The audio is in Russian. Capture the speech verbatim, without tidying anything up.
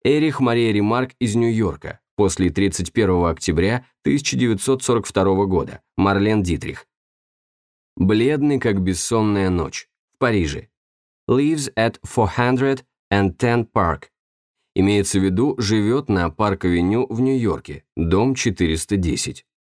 Эрих Мария Ремарк из Нью-Йорка. После тридцать первого октября тысяча девятьсот сорок второго года. Марлен Дитрих. Бледный, как бессонная ночь. В Париже. Lives at four hundred ten Park. Имеется в виду, живет на Парк-авеню в Нью-Йорке, дом четыреста десять.